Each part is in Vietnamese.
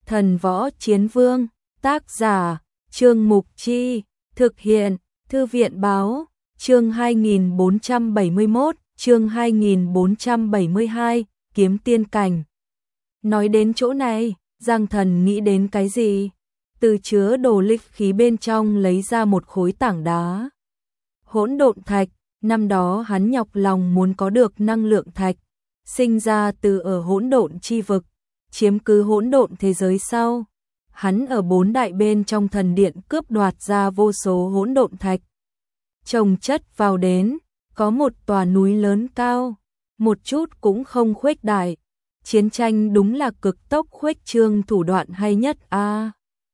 Thần Võ Chiến Vương, tác giả, Trương Mục Chi, thực hiện, Thư viện Báo, chương 2471, chương 2472, Kiếm Tiên Cảnh. Nói đến chỗ này, Giang Thần nghĩ đến cái gì? Từ chứa đồ lịch khí bên trong lấy ra một khối tảng đá. Hỗn độn thạch, năm đó hắn nhọc lòng muốn có được năng lượng thạch, sinh ra từ ở hỗn độn chi vực, chiếm cứ hỗn độn thế giới sau. Hắn ở 4 đại bên trong thần điện cướp đoạt ra vô số hỗn độn thạch. Chồng chất vào đến, có một tòa núi lớn cao, một chút cũng không khuếch đại. Chiến tranh đúng là cực tốc khuếch trương thủ đoạn hay nhất a.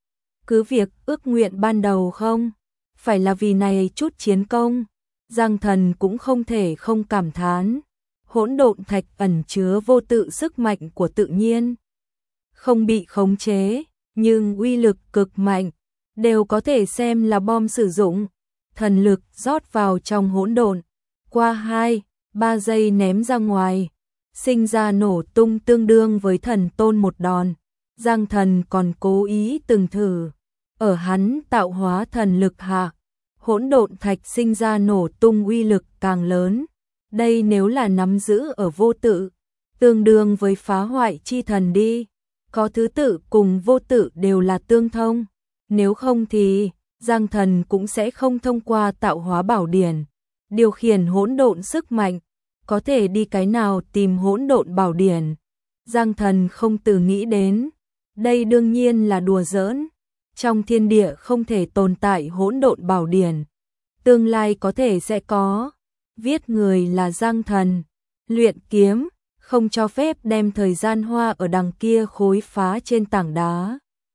Cứ việc ước nguyện ban đầu không, phải là vì này chút chiến công, Giang Thần cũng không thể không cảm thán. Hỗn độn thạch ẩn chứa vô tự sức mạnh của tự nhiên, không bị khống chế, nhưng uy lực cực mạnh, đều có thể xem là bom sử dụng. Thần lực rót vào trong hỗn độn, qua 2-3 giây ném ra ngoài, sinh ra nổ tung tương đương với thần tôn một đòn. Giang Thần còn cố ý từng thử, ở hắn tạo hóa thần lực hạ, hỗn độn thạch sinh ra nổ tung uy lực càng lớn. Đây nếu là nắm giữ ở vô tự, tương đương với phá hoại chi thần đi. Có thứ tự cùng vô tự đều là tương thông, nếu không thì Giang Thần cũng sẽ không thông qua tạo hóa bảo điển điều khiển hỗn độn sức mạnh. Có thể đi cái nào tìm hỗn độn bảo điển? Giang Thần không từ nghĩ đến, đây đương nhiên là đùa giỡn. Trong thiên địa không thể tồn tại hỗn độn bảo điển, tương lai có thể sẽ có. Viết người là Giang Thần, luyện kiếm, không cho phép đem thời gian hoa ở đằng kia khối phá trên tảng đá.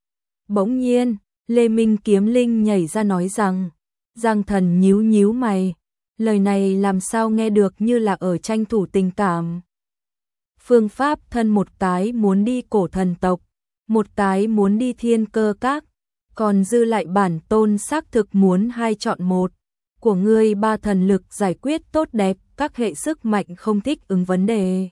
Bỗng nhiên, Lê Minh Kiếm Linh nhảy ra nói rằng, Giang Thần nhíu nhíu mày, lời này làm sao nghe được như là ở tranh thủ tình cảm. Phương pháp thân một cái muốn đi cổ thần tộc, một cái muốn đi thiên cơ các, còn dư lại bản tôn xác thực muốn 2 chọn 1. Của ngươi 3 thần lực giải quyết tốt đẹp các hệ sức mạnh không thích ứng vấn đề.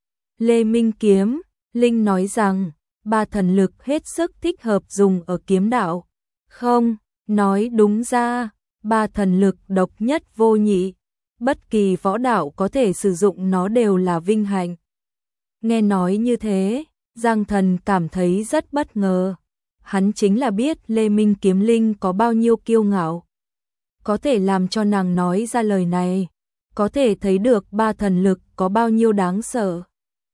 Lê Minh Kiếm Linh nói rằng 3 thần lực hết sức thích hợp dùng ở kiếm đạo. Không, nói đúng ra 3 thần lực độc nhất vô nhị, bất kỳ võ đạo có thể sử dụng nó đều là vinh hạnh. Nghe nói như thế, Giang Thần cảm thấy rất bất ngờ. Hắn chính là biết Lê Minh Kiếm Linh có bao nhiêu kiêu ngạo, có thể làm cho nàng nói ra lời này, có thể thấy được 3 thần lực có bao nhiêu đáng sợ.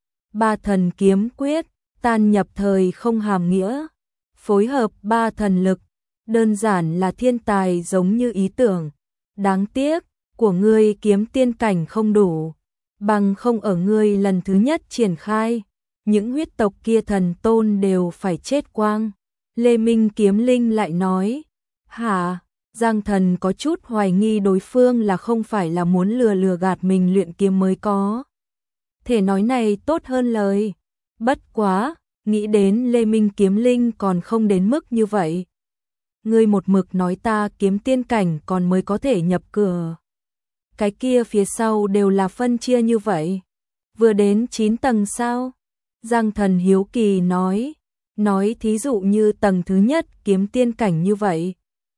3 thần kiếm quyết, tan nhập thời không hàm nghĩa, phối hợp 3 thần lực, đơn giản là thiên tài giống như ý tưởng. Đáng tiếc, của ngươi kiếm tiên cảnh không đủ, bằng không ở ngươi lần thứ nhất triển khai, những huyết tộc kia thần tôn đều phải chết quang. Lê Minh Kiếm Linh lại nói, hả? Giang Thần có chút hoài nghi đối phương là không phải là muốn lừa gạt mình luyện kiếm mới có thể nói này tốt hơn lời. Bất quá, nghĩ đến Lê Minh Kiếm Linh còn không đến mức như vậy. Ngươi một mực nói ta kiếm tiên cảnh còn mới có thể nhập cửa. Cái kia phía sau đều là phân chia như vậy. Vừa đến 9 tầng sao? Giang Thần hiếu kỳ nói thí dụ như tầng thứ nhất kiếm tiên cảnh như vậy.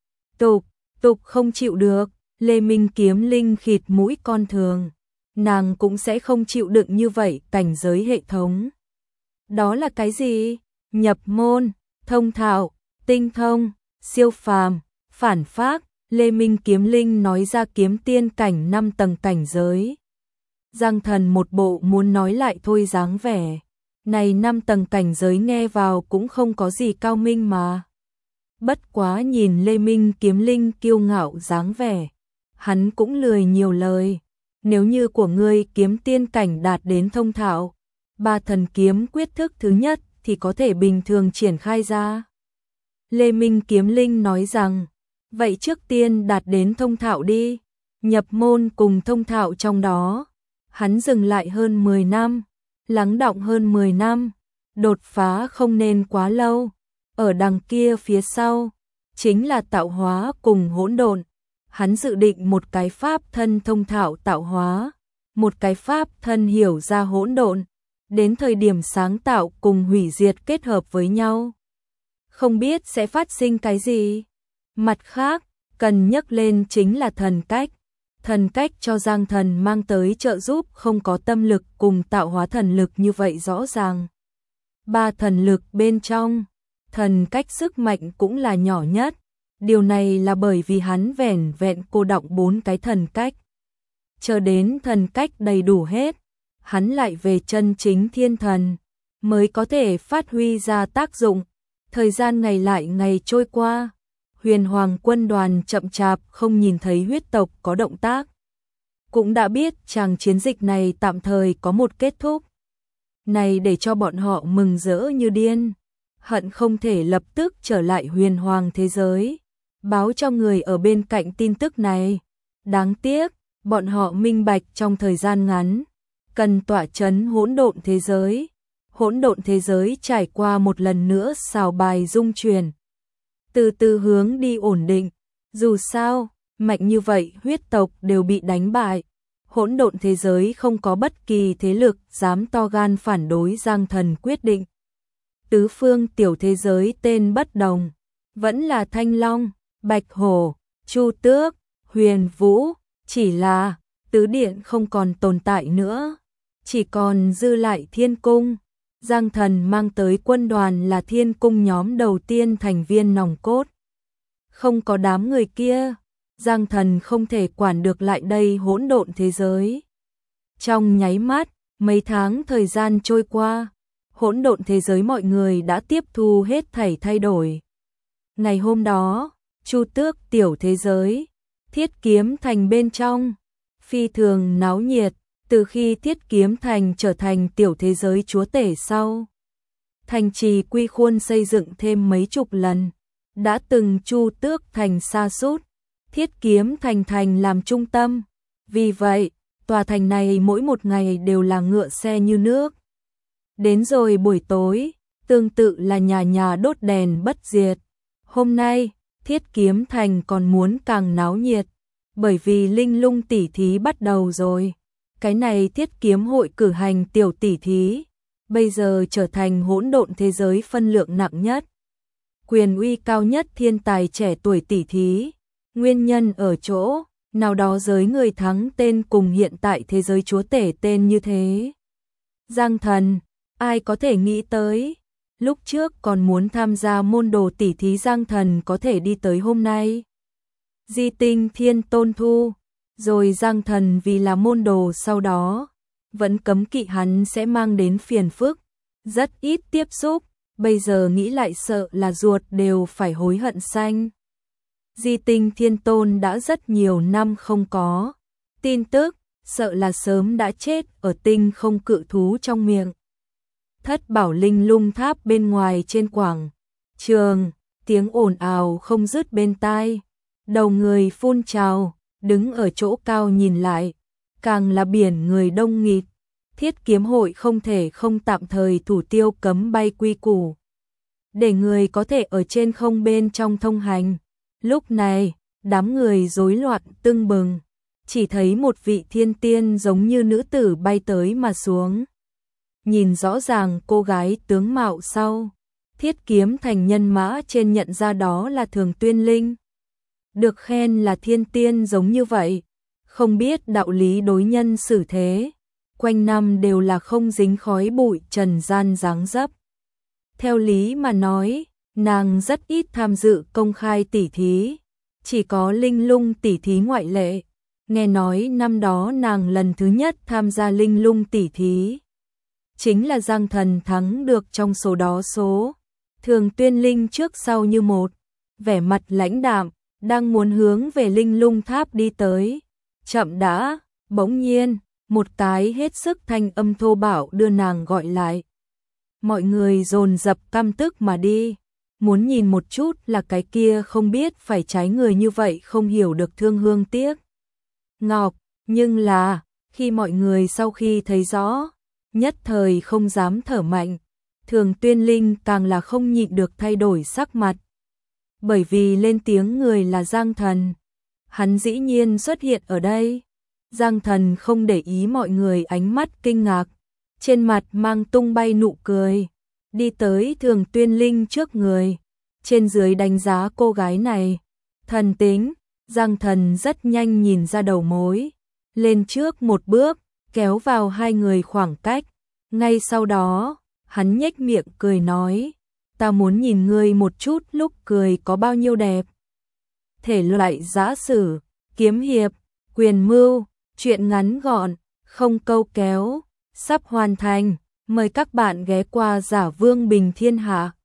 Tục không chịu được, Lê Minh Kiếm Linh khịt mũi con thường, nàng cũng sẽ không chịu đựng như vậy cảnh giới hệ thống. Đó là cái gì? Nhập môn, thông thạo, tinh thông, siêu phàm, phản phác. Lê Minh Kiếm Linh nói ra kiếm tiên cảnh 5 tầng cảnh giới. Giang Thần một bộ muốn nói lại thôi dáng vẻ. Này 5 tầng cảnh giới nghe vào cũng không có gì cao minh mà. Bất quá nhìn Lê Minh Kiếm Linh kiêu ngạo dáng vẻ, hắn cũng lười nhiều lời. Nếu như của ngươi kiếm tiên cảnh đạt đến thông thạo, 3 thần kiếm quyết thức thứ nhất thì có thể bình thường triển khai ra. Lê Minh Kiếm Linh nói rằng, vậy trước tiên đạt đến thông thạo đi. Nhập môn cùng thông thạo trong đó, hắn dừng lại hơn 10 năm, lắng đọng hơn 10 năm, đột phá không nên quá lâu. Ở đằng kia phía sau, chính là tạo hóa cùng hỗn độn. Hắn dự định một cái pháp thân thông thạo tạo hóa, một cái pháp thân hiểu ra hỗn độn. Đến thời điểm sáng tạo cùng hủy diệt kết hợp với nhau, không biết sẽ phát sinh cái gì. Mặt khác, cần nhắc lên chính là thần cách. Thần cách cho Giang Thần mang tới trợ giúp không có tâm lực cùng tạo hóa thần lực như vậy rõ ràng. Ba thần lực bên trong, thần cách sức mạnh cũng là nhỏ nhất. Điều này là bởi vì hắn vẻn vẹn cô đọng 4 cái thần cách. Chờ đến thần cách đầy đủ hết, hắn lại về chân chính thiên thần, mới có thể phát huy ra tác dụng. Thời gian ngày lại ngày trôi qua, Huyền Hoàng quân đoàn chậm chạp không nhìn thấy huyết tộc có động tác. Cũng đã biết chàng chiến dịch này tạm thời có một kết thúc. Này để cho bọn họ mừng rỡ như điên, hận không thể lập tức trở lại Huyền Hoàng thế giới, báo cho người ở bên cạnh tin tức này. Đáng tiếc, bọn họ minh bạch trong thời gian ngắn, cần tỏa chấn hỗn độn thế giới. Hỗn độn thế giới trải qua một lần nữa xào bài dung chuyển, từ từ hướng đi ổn định. Dù sao, mạnh như vậy huyết tộc đều bị đánh bại. Hỗn độn thế giới không có bất kỳ thế lực dám to gan phản đối Giang Thần quyết định. Tứ phương tiểu thế giới tên bất đồng, vẫn là Thanh Long, Bạch Hổ, Chu Tước, Huyền Vũ, chỉ là tứ điện không còn tồn tại nữa, chỉ còn dư lại Thiên Cung. Giang Thần mang tới quân đoàn là Thiên Cung nhóm đầu tiên thành viên nòng cốt. Không có đám người kia, Giang Thần không thể quản được lại đây hỗn độn thế giới. Trong nháy mắt, mấy tháng thời gian trôi qua, hỗn độn thế giới mọi người đã tiếp thu hết thảy thay đổi. Ngày hôm đó, Chu Tước tiểu thế giới, Thiết Kiếm Thành bên trong, phi thường náo nhiệt. Từ khi Thiết Kiếm Thành trở thành tiểu thế giới chúa tể sau, thành trì quy khuôn xây dựng thêm mấy chục lần, đã từng Chu Tước Thành sa sút, Thiết Kiếm Thành làm trung tâm. Vì vậy, tòa thành này mỗi một ngày đều là ngựa xe như nước. Đến rồi buổi tối, tương tự là nhà nhà đốt đèn bất diệt. Hôm nay, Thiết Kiếm Thành còn muốn càng náo nhiệt, bởi vì linh lung tỷ thí bắt đầu rồi. Cái này Thiết Kiếm hội cử hành tiểu tỷ thí, bây giờ trở thành hỗn độn thế giới phân lượng nặng nhất, quyền uy cao nhất thiên tài trẻ tuổi tỷ thí. Nguyên nhân ở chỗ, nào đó giới người thắng tên cùng hiện tại thế giới chúa tể tên như thế. Giang Thần, ai có thể nghĩ tới, lúc trước còn muốn tham gia môn đồ tỷ thí Giang Thần có thể đi tới hôm nay. Di Tinh Thiên Tôn thu. Rồi Giang Thần vì là môn đồ sau đó, vẫn cấm kỵ hắn sẽ mang đến phiền phức, rất ít tiếp xúc, bây giờ nghĩ lại sợ là ruột đều phải hối hận xanh. Di Tinh Thiên Tôn đã rất nhiều năm không có tin tức, sợ là sớm đã chết ở tinh không cự thú trong miệng. Thất bảo linh lung tháp bên ngoài trên quảng trường, tiếng ồn ào không dứt bên tai, đầu người phun trào. Đứng ở chỗ cao nhìn lại, càng là biển người đông nghịt. Thiết Kiếm hội không thể không tạm thời thủ tiêu cấm bay quy củ, để người có thể ở trên không bên trong thông hành. Lúc này, đám người rối loạn tưng bừng, chỉ thấy một vị thiên tiên giống như nữ tử bay tới mà xuống. Nhìn rõ ràng cô gái tướng mạo sau, Thiết Kiếm Thành nhân mã trên nhận ra đó là Thường Tuyên Linh. Được khen là thiên tiên giống như vậy, không biết đạo lý đối nhân xử thế, quanh năm đều là không dính khói bụi trần gian dáng dấp. Theo lý mà nói, nàng rất ít tham dự công khai tỷ thí, chỉ có linh lung tỷ thí ngoại lệ. Nghe nói năm đó nàng lần thứ nhất tham gia linh lung tỷ thí, chính là Giang Thần thắng được trong số đó số. Thường Tuyên Linh trước sau như một, vẻ mặt lãnh đạm, đang muốn hướng về linh lung tháp đi tới. Chậm đã, bỗng nhiên, một cái hết sức thanh âm thô bạo đưa nàng gọi lại. Mọi người dồn dập căm tức mà đi, muốn nhìn một chút là cái kia không biết phải trái người như vậy không hiểu được thương hương tiếc ngọc, nhưng là, khi mọi người sau khi thấy rõ, nhất thời không dám thở mạnh. Thường Tuyên Linh càng là không nhịn được thay đổi sắc mặt. Bởi vì lên tiếng người là Giang Thần, hắn dĩ nhiên xuất hiện ở đây. Giang Thần không để ý mọi người ánh mắt kinh ngạc, trên mặt mang tung bay nụ cười, đi tới Thường Tuyên Linh trước người, trên dưới đánh giá cô gái này. Thần tính, Giang Thần rất nhanh nhìn ra đầu mối, lên trước một bước, kéo vào hai người khoảng cách. Ngay sau đó, hắn nhếch miệng cười nói, ta muốn nhìn ngươi một chút lúc cười có bao nhiêu đẹp. Thể loại giã sử, kiếm hiệp, quyền mưu, truyện ngắn gọn, không câu kéo, sắp hoàn thành. Mời các bạn ghé qua Giả Vương Bình Thiên Hạ.